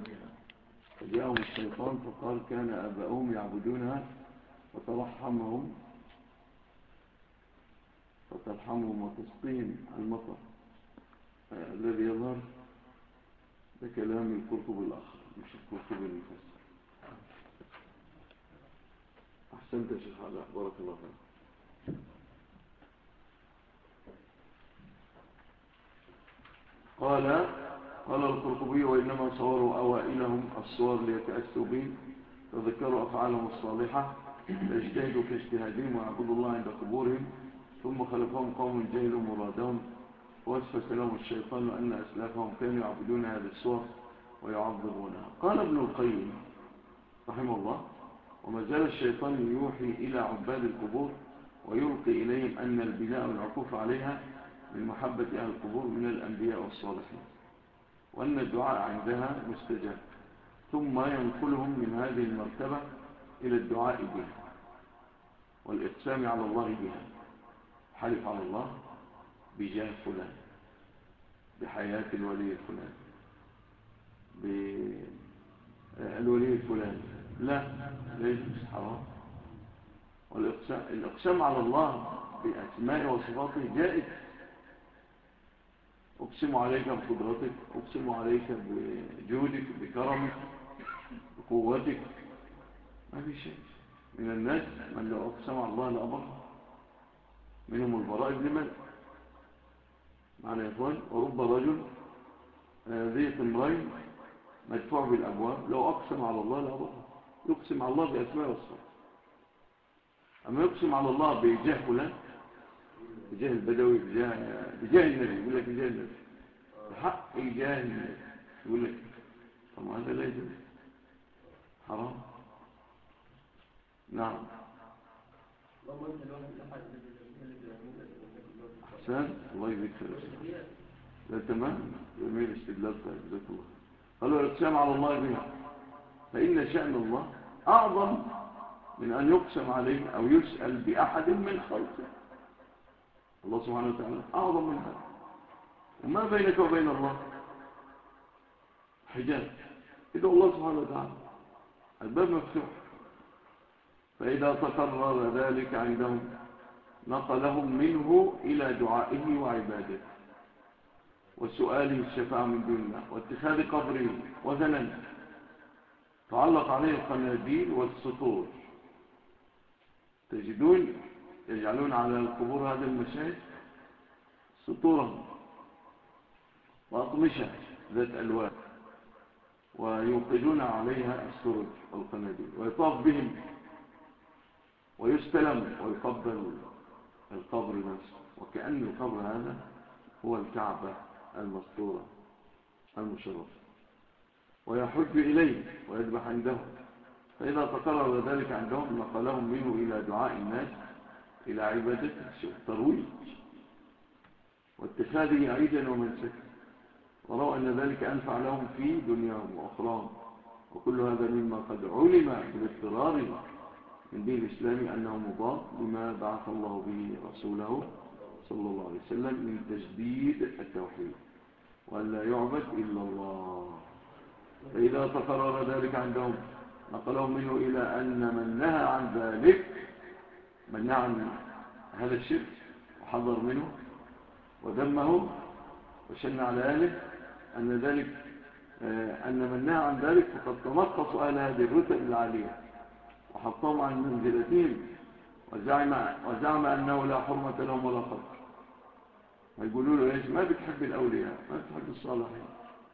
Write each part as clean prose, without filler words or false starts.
فجاءهم الشيطان فقال كان آباؤهم يعبدونها فترحمهم وتسقيهم المطر. الذي يظهر ده كلام القرطبي الآخر مش القرطبي المفسر. أحسنت يا شيخ علاء، بارك الله فيك. قال القرطبي وإنما صوروا أوائلهم الصور ليتأسوا به، فذكروا أفعالهم الصالحة فاجتهدوا كاجتهادهم ويعبدوا الله عند قبورهم، ثم خلفهم قوم جهلوا مرادهم ووسوس لهم الشيطان أن أسلافهم كانوا يعبدون هذه الصور ويعظمونها. قال ابن القيم رحمه الله وما زال الشيطان يوحي إلى عباد القبور ويلقي إليهم أن البناء والعكوف عليها من محبة أهل القبور من الأنبياء والصالحين، وأن الدعاء عندها مستجاب، ثم ينقلهم من هذه المرتبة إلى الدعاء بها والإقسام على الله بها. حلف على الله بجاه فلان، بحياة الولي الفلاني، بالولي الفلاني، لا يجوز، حرام. والإقسام على الله بأسماء وصفاته جائز. أقسم عليك بقدرتك، أقسم عليك بجودك، بكرمك، بقوتك، ما في شيء. من الناس من لو أقسم على الله لأبره، منهم البراء بن مالك معنا يا إخوان. ورب رجل ذي تمرين مدفوع بالأبواب لو أقسم على الله لأبره. يقسم على الله بأسماء وصفاته. أما يقسم على الله بجاه فلان، بجاه البدوي، بجاه النبي، يقول لك بجاه النبي، بحق جاه النبي، يقول لك طب هذا لا يجوز، حرام. نعم. أحسن، الله يجزيك خير. لا تمام، جميل استدلال. طيب جزاك الله. قالوا الإقسام على الله بها فإن شأن الله أعظم من أن يقسم عليه أو يسأل بأحد من خلقه. الله سبحانه وتعالى أعظم من هذا، وما بينك وبين الله حجاب. إذا الله سبحانه وتعالى الباب مفتوح. فإذا تكرر ذلك عندهم نقلهم منه إلى دعائه وعبادته وسؤاله الشفاعة من دون الله واتخاذ قبره وثنا تعلق عليه القناديل والسطور. تجدون يجعلون على القبور هذه المشاهد سطورا وأطمشة ذات ألوان ويوقدون عليها السرج والقناديل ويطاف بهم ويستلم ويقبل القبر نفسه، وكأن القبر هذا هو الكعبة المسطورة المشرفة، ويحج إليه ويذبح عنده. فإذا تقرر ذلك عندهم نقلهم منه إلى دعاء الناس إلى عبادته. شوف ترويج واتخاذه عيدا ومنسكا، ورأوا أن ذلك أنفع لهم في دنياهم وأخراهم. وكل هذا مما قد علم بالاضطرار من دين الإسلام أنه مضاد لما بعث الله به رسوله صلى الله عليه وسلم من تجديد التوحيد وأن لا يعبد إلا الله. فإذا تقرر ذلك عندهم نقلهم منه إلى أن من نهى عن ذلك، من نهى عن هذا الشرك وحذر منه وذمه وشن على أهله، أن من نهى عن ذلك فقد تنقص أهل هذه الرتب العالية وحطهم عن منزلتهم وزعم أنه لا حرمة لهم ولا قدر. يقولوا له إيش؟ ما بتحب الأولياء، ما بتحب الصالحين.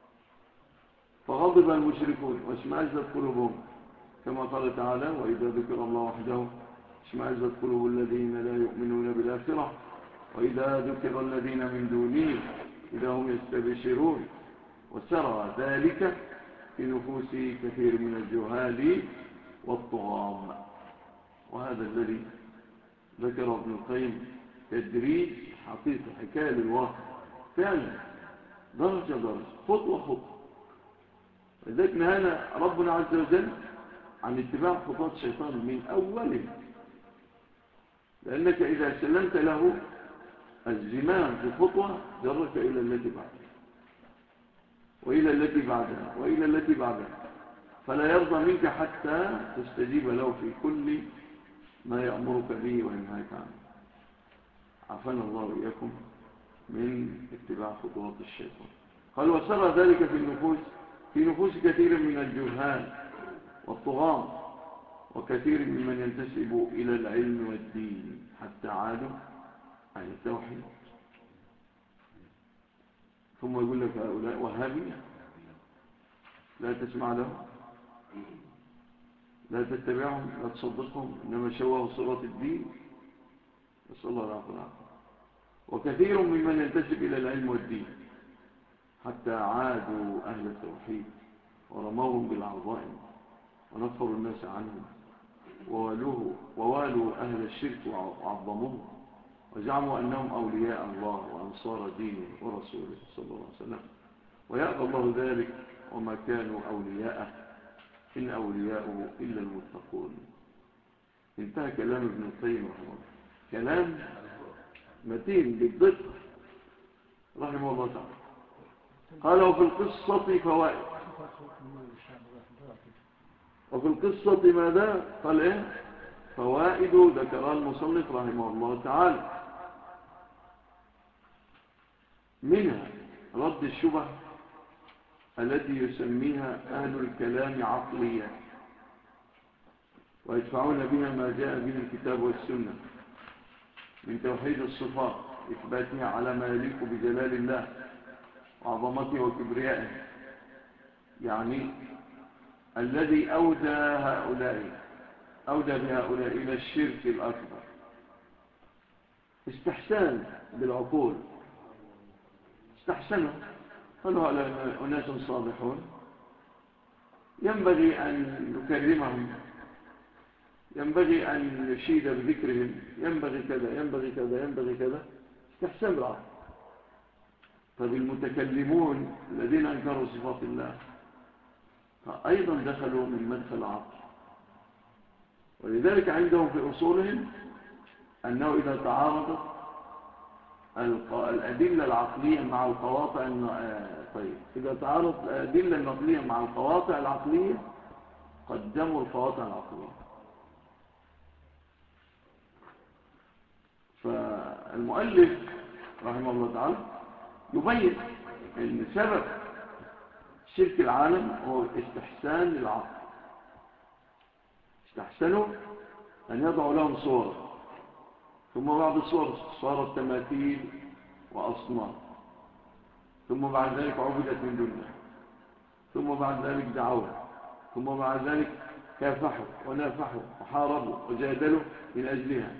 فغضب المشركون واشمأزت قلوبهم كما قال تعالى وإذا ذكر الله وحده اشمأزت قلوب الذين لا يؤمنون بالآخرة وإذا ذكر الذين من دونه إذا هم يستبشرون. وسرى ذلك في نفوس كثير من الجهال والطغام. وهذا الذي ذكر ابن القيم تدريج حقيقي، حكاية للواقع فعلا، درجة درجة، خطوة خطوة. لذلك نهانا ربنا عز وجل عن اتباع خطوات الشيطان من أوله، لأنك إذا سلمت له الزمام في خطوة جرك إلى التي بعدها. وإلى التي بعدها وإلى التي بعدها، فلا يرضى منك حتى تستجيب له في كل ما يأمرك به وينهاك عنه. عافانا الله وإياكم من اتباع خطوات الشيطان. قال وسرى ذلك في نفوس كثير من الجهال والطغاة وكثير ممن ينتسب إلى العلم والدين حتى عادوا عن التوحيد. ثم يقول لك هؤلاء وهابية، لا تسمع لهم، لا تتبعهم، لا تصدقهم، إنما شوهوا صورة الدين. نسأل الله العافية والعافية. وكثير ممن ينتسب إلى العلم والدين حتى عادوا أهل التوحيد ورموهم بالعظائم ونفروا الناس عنهم ووالوا أهل الشرك وعظموهم وزعموا أنهم أولياء الله وأنصار دينه ورسوله صلى الله عليه وسلم، ويأبى الله ذلك وما كانوا أولياءه إن أولياؤه إلا المتقون. انتهى كلام ابن القيم رحمه الله، كلام متين بالدقة رحمه الله تعالى. قال وفي القصة فوائد. وفي القصة ماذا؟ قال إيه؟ فوائد ذكر المصنف رحمه الله تعالى، منها رد الشبه التي يسميها أهل الكلام عقلية ويدفعون بها ما جاء به الكتاب والسنة من توحيد الصفات إثباتها على ما يليق بجلال الله وعظمته وكبريائه، يعني الذي أودى بهؤلاء إلى الشرك الأكبر استحسان بالعقول، استحسنوا، قالوا هؤلاء أناس صالحون ينبغي أن نكرمهم، ينبغي أن نشيد بذكرهم، ينبغي كذا ينبغي كذا ينبغي كذا، استحسان بالعقل. فبالمتكلمون الذين أنكروا صفات الله أيضا دخلوا من مدخل العقل، ولذلك عندهم في أصولهم أنه إذا تعارضت الأدلة العقلية مع القواطع إذا تعارضت الأدلة النقلية مع القواطع العقلية قدموا القواطع العقلية. فالمؤلف رحمه الله تعالى يبين أن سبب شرك العالم هو استحسان للعقل، استحسنوا أن يضعوا لهم صورة، ثم بعد الصور صارت تماثيل وأصنام، ثم بعد ذلك عبدت من دون الله، ثم بعد ذلك دعوا، ثم بعد ذلك كافحوا ونافحوا وحاربوا وجادلوا من أجلها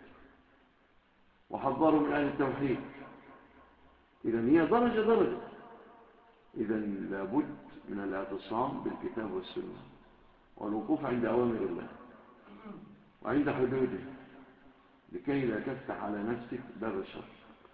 وحذروا من أهل التوحيد. إذن هي درجة. إذن لابد من الاعتصام بالكتاب والسنة والوقوف عند أوامر الله وعند حدوده لكي لا تفتح على نفسك باب الشر.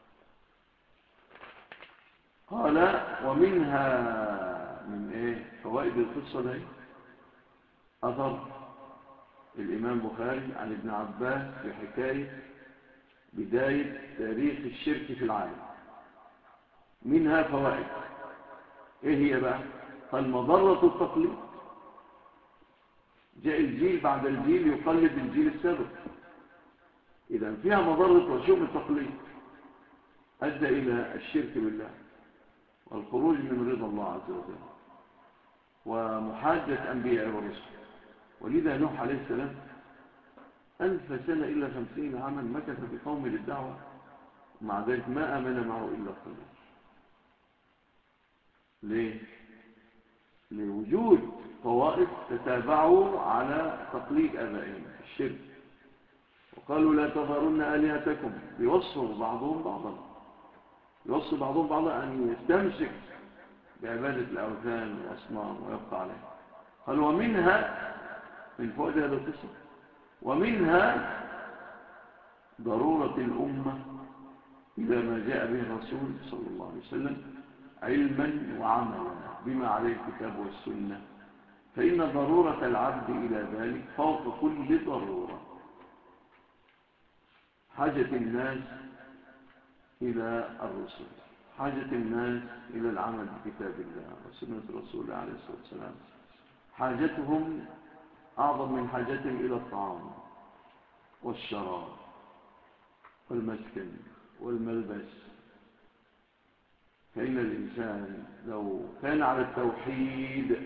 قال ومنها من فوائد القصة دي أثر الإمام بخاري عن ابن عباس في حكاية بداية تاريخ الشرك في العالم. منها فوائد، ايه هي بقى؟ قال مضرة التقليد، جاء الجيل بعد الجيل يقلد الجيل السابق، إذا فيها مضرة وشؤم التقليد أدى إلى الشرك بالله والخروج من رضا الله عز وجل ومحاجة أنبياء ورسل. ولذا نوح عليه السلام 1000 سنة إلا 50 عاما مكث في قومه للدعوة، ومع ذلك ما آمن معه إلا قليل. ليه؟ لوجود طوائف تتابعوا على تقليد آبائهم في الشرك، وقالوا لا تذرن آلهتكم، بيوصوا بعضهم بعضا أن يستمسك بعبادة الأوثان والأصنام ويبقى عليه. قال ومنها من فوائد هذا القصة ومنها ضرورة الأمة إلى ما جاء به الرسول صلى الله عليه وسلم علما وعملا بما عليه الكتاب والسنة، فإن ضرورة العبد إلى ذلك فوق كل ضرورة. حاجة الناس إلى الرسل، حاجة الناس إلى العمل بكتاب الله وسنة رسول الله عليه الصلاة والسلام حاجتهم أعظم من حاجتهم إلى الطعام والشراب والمسكن والملبس. فإن الإنسان لو كان على التوحيد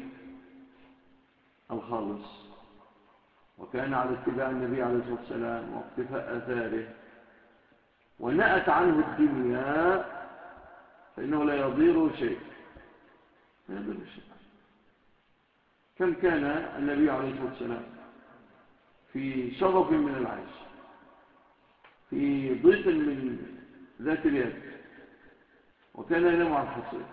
الخالص وكان على اتباع النبي عليه الصلاة والسلام واقتفاء آثاره ونأت عنه الدنيا فإنه لا يضير شيء، لا يضير شيء. كم كان النبي عليه الصلاة والسلام في شرف من العيش، في ضيق من ذات اليد، وكان ينام على الحصير،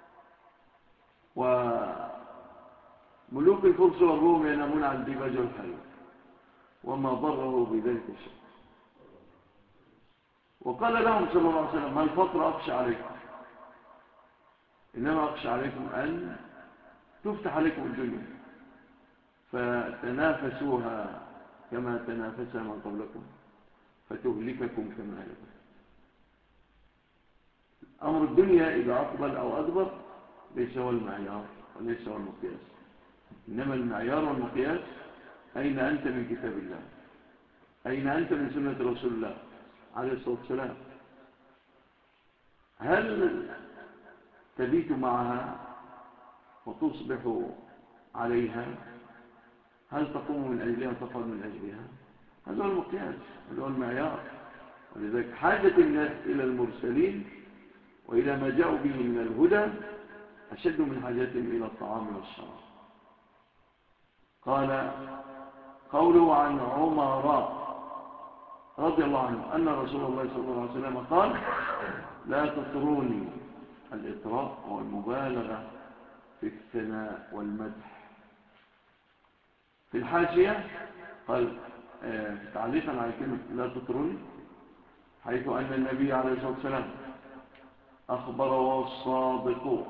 وملوك الفرس والروم ينامون على الديباج والحلوى، وما ضره بذلك شيء. وقال لهم صلى الله عليه وسلم: ما الفقر أخشى عليكم، إنما أخشى عليكم أن تفتح عليكم الدنيا فتنافسوها كما تنافسها من قبلكم فتهلككم كما هلكت. أمر الدنيا إذا أقبل أو أدبر ليس هو المعيار وليس هو المقياس، إنما المعيار والمقياس أين أنت من كتاب الله، أين أنت من سنة رسول الله عليه الصلاة والسلام. هل تبيت معها وتصبح عليها؟ هل تقوم من أجلها وتقعد من أجلها؟ هذا هو المقياس، هذا هو المعيار. ولذلك حاجة الناس إلى المرسلين وإلى ما جاءوا به من الهدى أشد من حاجتهم إلى الطعام والشراب. قال قوله عن عمر رضي الله عنه أن رسول الله صلى الله عليه وسلم قال: لا تطروني. الإطراء والمبالغة في الثناء والمدح. في الحاشية قال تعليقا على كلمة لا تطروني، حيث أن النبي عليه الصلاة والسلام أخبر وهو الصادق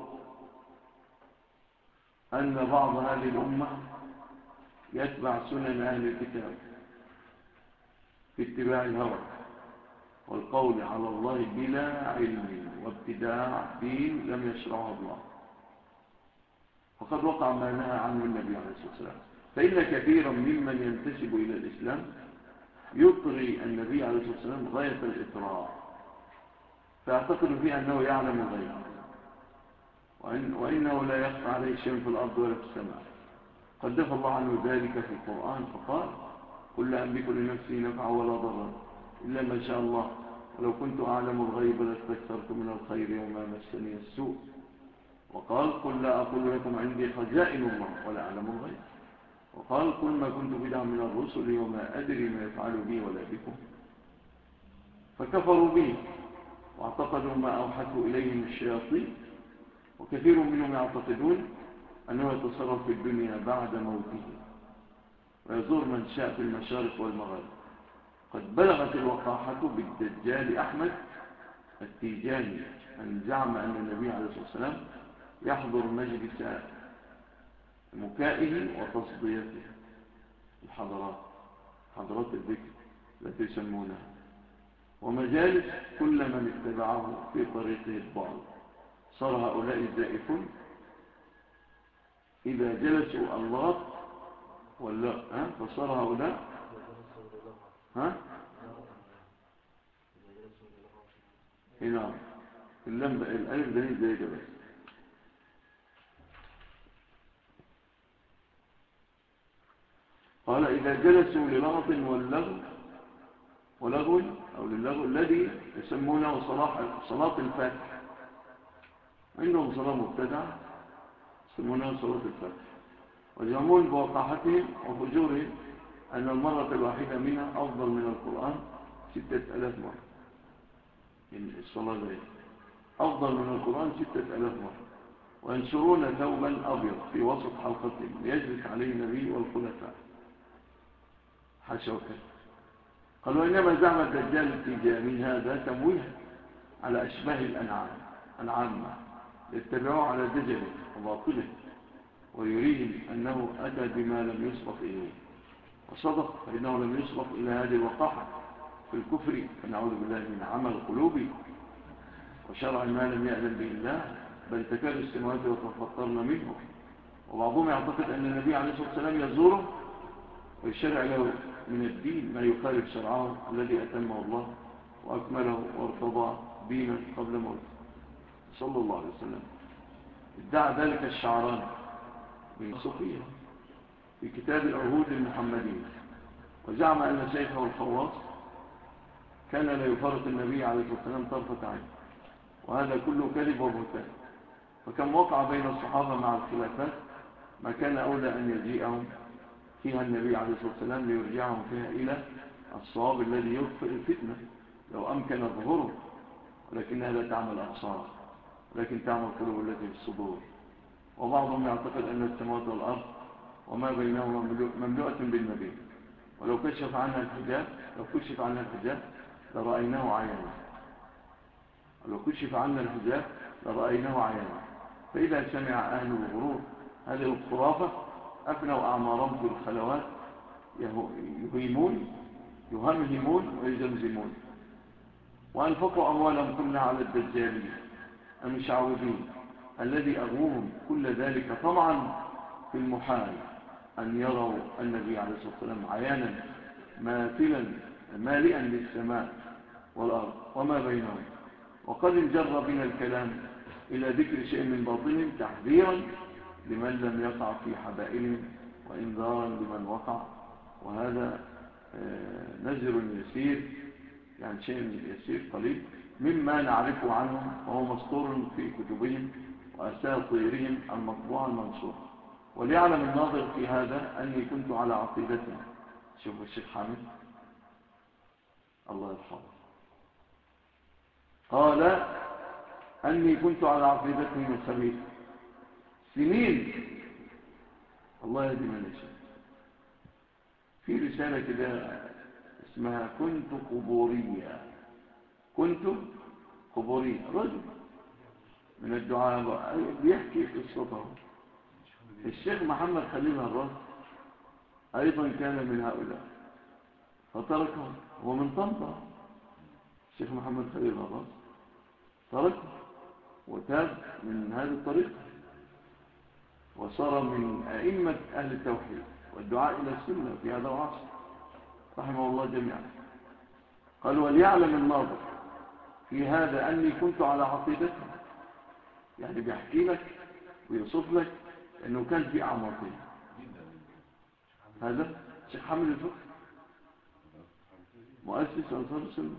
أن بعض هذه الأمة يتبع سنن أهل الكتاب في اتباع الهوى والقول على الله بلا علم وابتداع دين لم يشرعه الله، فقد وقع ما نهى عنه النبي عليه الصلاة والسلام. فإن كثيرا ممن ينتسب إلى الإسلام يطري النبي عليه الصلاة والسلام غاية الإطراء، فيعتقد فيه أنه يعلم الغيب وإنه لا يخفى عليه شيء في الأرض ولا في السماء. قد دفع الله عنه ذلك في القرآن فقال: قل لا أملك لنفسي نفعا ولا ضرا إلا ما شاء الله ولو كنت أعلم الغيب لاستكثرت من الخير وما مسني السوء. وقال: قل لا أقول لكم عندي خزائن الله ولا أعلم الغيب. وقال: قل ما كنت بدعا من الرسل وما أدري ما يفعل بي ولا بكم. فكفروا به واعتقدوا ما أوحته إليهم الشياطين، وكثير منهم يعتقدون أنه يتصرف في الدنيا بعد موته ويزور من شاء في المشارق والمغارب. قد بلغت الوقاحة بالدجال أحمد التيجاني أن زعم أن النبي عليه الصلاة والسلام يحضر مجلس مكائه وتصديته، حضرات الذكر التي يسمونها، ومجالس كل من اتبعه في طريقه الضال. صار هؤلاء الزائفون إذا جلسوا اللغط ولا فصار هؤلاء هنا الألف ده زي ده بس. قال: إذا جلسوا للغط ولغو أو للغو الذي يسمونه صلاة الفاتح، عندهم صلاة مبتدعة يسمونها صلاة الفاتح، ويزعمون بوقاحتهم وفجورهم أن المرة الواحدة منها أفضل من القرآن 6000 مرة. يعني الصلاة ذي أفضل من القرآن 6000 مرة. وينشرون ثوبا أبيض في وسط حلقتهم ليجلس عليه النبي والخلفاء، حاشا وكذا. قال: وإنما زعم الدجال التيجاني هذا تمويه على أشباه العامة يتبعوه على دجله وباطله، ويريهم أنه أتى بما لم يسبق إليه، وصدق، فإنه لم يسبق إلى هذه الوقاحة في الكفر، فنعوذ بالله من عمى القلوب وشرع ما لم يأذن به الله، بل تكاد السماوات يتفطرن منه. وبعضهم يعتقد أن النبي عليه الصلاة والسلام يزوره ويشرع له من الدين ما يخالف شرعه الذي أتمه الله وأكمله وارتضى دينا قبل موته صلى الله عليه وسلم. ادعى ذلك الشعراني من صوفية في كتاب العهود المحمدية، وزعم أن شيخه الخواص كان لا يفارق النبي عليه الصلاة والسلام طرفة عين، وهذا كله كذب وبهتان. فكم وقع بين الصحابة مع الخلافات ما كان أولى أن يجيئهم فيها النبي عليه الصلاة والسلام ليرجعهم فيها إلى الصواب الذي يغفر الفتنة لو أمكن ظهوره، ولكنها لا تعمل أبصار ولكن تعمل قلوب التي في الصدور. وبعضهم يعتقد أن السماوات والأرض وما بينهما مملوءة بالنبي، ولو كشف عنها الحجاب لرأيناه عيانا، فإذا سمع أهل الغرور هذه الخرافة أفنوا أعمارهم في الخلوات يهمهمون ويزمزمون، وأنفقوا أموالهم كلها على الدجالين المشعوذين الذي أغوهم كل ذلك طمعا في المحال أن يروا النبي عليه الصلاة والسلام عيانا مالئا للسماء والأرض وما بينهم. وقد انجر بنا الكلام إلى ذكر شيء من باطنهم تحذيرا لمن لم يقع في حبائلهم وإنذارا لمن وقع، وهذا نذر يسير، يعني شيء يسير قليل مما نعرفه عنهم، وهو مسطور في كتبهم وأساطيرهم المطبوعة المنشورة. وليعلم الناظر في هذا أني كنت على عقيدتهم. شوفوا الشيخ حامد الله يرحمه قال أني كنت على عقيدتهم الخبيثة سنين. الله يهدي من يشاء. في رسالة كده اسمها كنت قبورية، رجل من الدعاء بيحكي قصته. الشيخ محمد خليل هراس أيضا كان من هؤلاء فتركه، هو من طنطا. الشيخ محمد خليل هراس تركه وتاب من هذه الطريقة، وصار من أئمة أهل التوحيد والدعاء إلى السنة في هذا العصر رحمه الله جميعا. قال وليعلم الناظر في هذا أني كنت على عقيدته، يعني بيحكي لك ويوصف لك أنه كان في أعماقه. هذا شيخ حامد الفقه مؤسس أنصار السنة،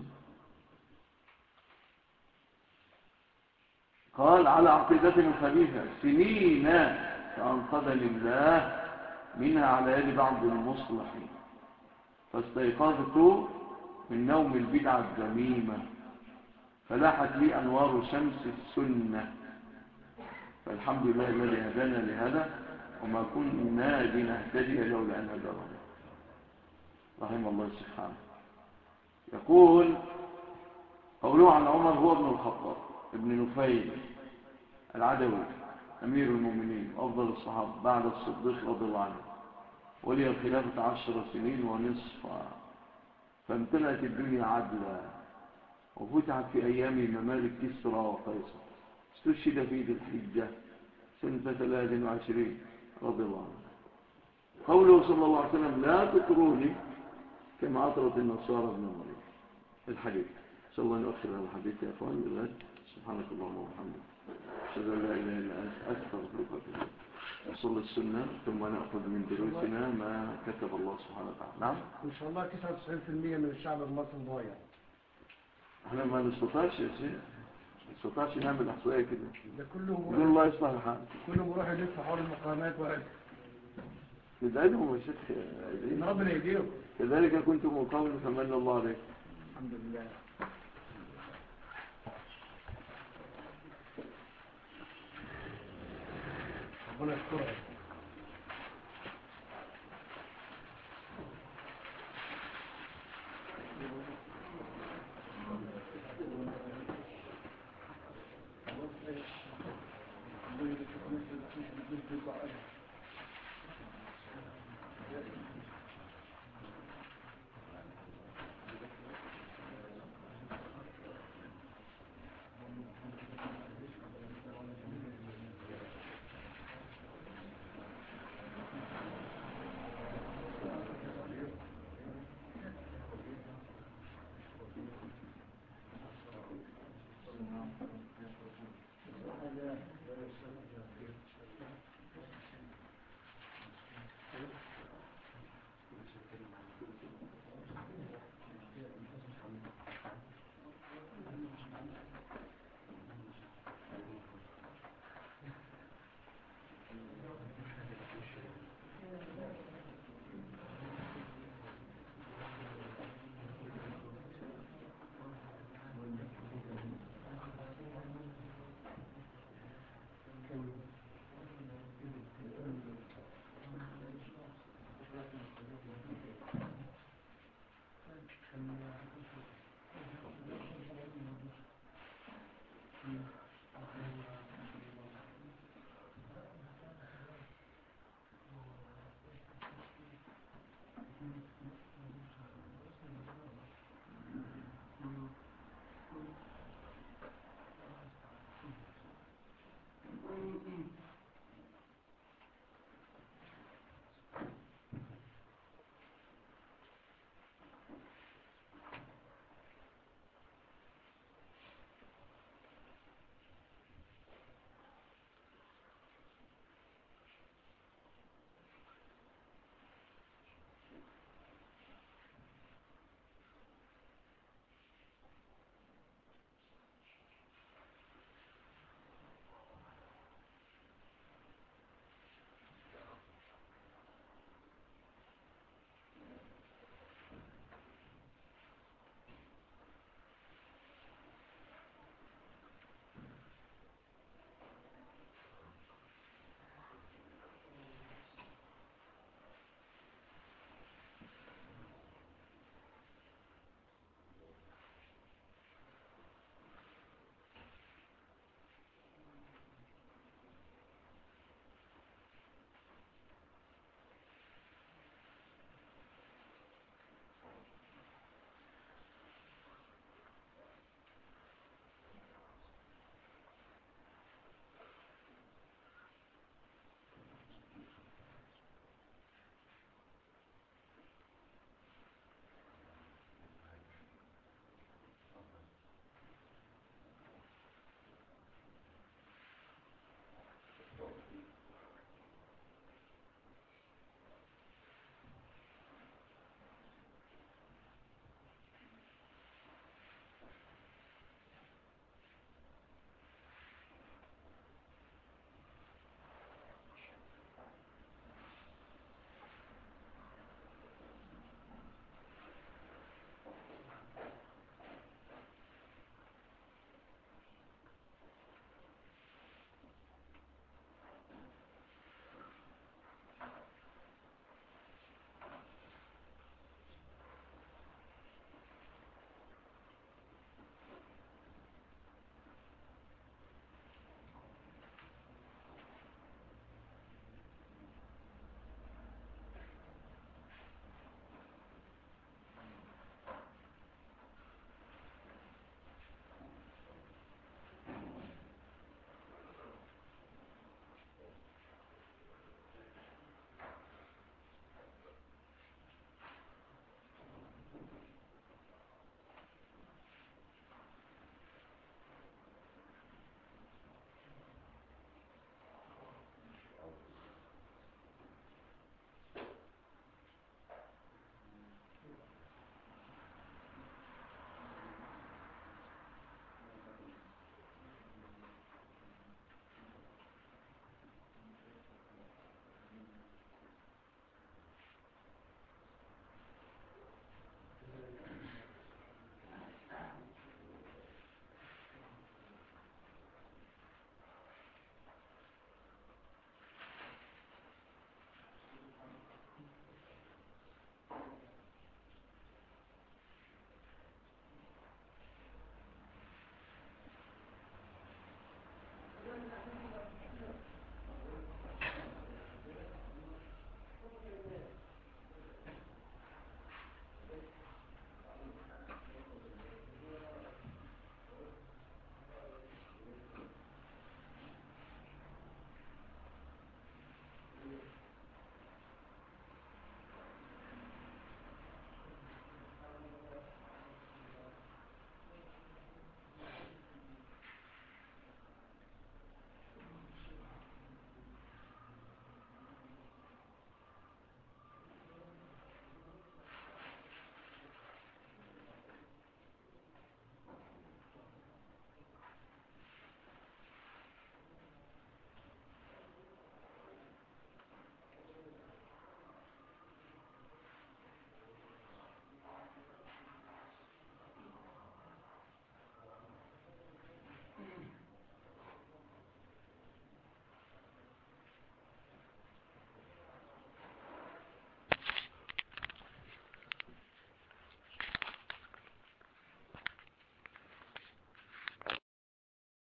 قال على عقيدتهم الخبيثة سنين فأنقذني الله منها على يد بعض المصلحين، فاستيقظت من نوم البدعة الذميمة فلاحت لي أنوار شمس السنة، فالحمد لله الذي هدانا لهذا وما كنا لنهتدي لولا أن هدانا الله. رحم الله الشيخ حامد. يقول قوله عن عمر هو ابن الخطاب ابن نفيل العدوي أمير المؤمنين وأفضل الصحابة بعد الصديق رضي الله عنه، ولي الخلافة 10 سنين ونصف، فامتلأت الدنيا عدلا وفتحت في أيام ممالك كسرى وقيصر. استشهد في ذي الحجة سنة 23 رضي الله عنه. قوله صلى الله عليه وسلم لا تطروني كما أطرت النصارى ابن مريم. الحديث إن شاء الله نؤخر هذا الحديث يا أخوان للغد. سبحانك اللهم وبحمدك أشهد أن لا إله إلا أنت أستغفرك وأتوب إليك. نصلي السنة ثم نأخذ من دروسنا ما كتب الله سبحانه وتعالى. نعم إن شاء الله 99% من الشعب المصري ضايع. احنا ما نستطيعش يا شيخ، ما نستطيعش نعمل احصائيه كده، ده كلهم يقول الله يصلح الحال، كلهم يروحوا يلفوا حول المقامات ولا ندعي لهم يا شيخ ان ربنا يهديهم. كذلك كنتم من قبل فمن الله عليكم. الحمد لله. ربنا يشكرك.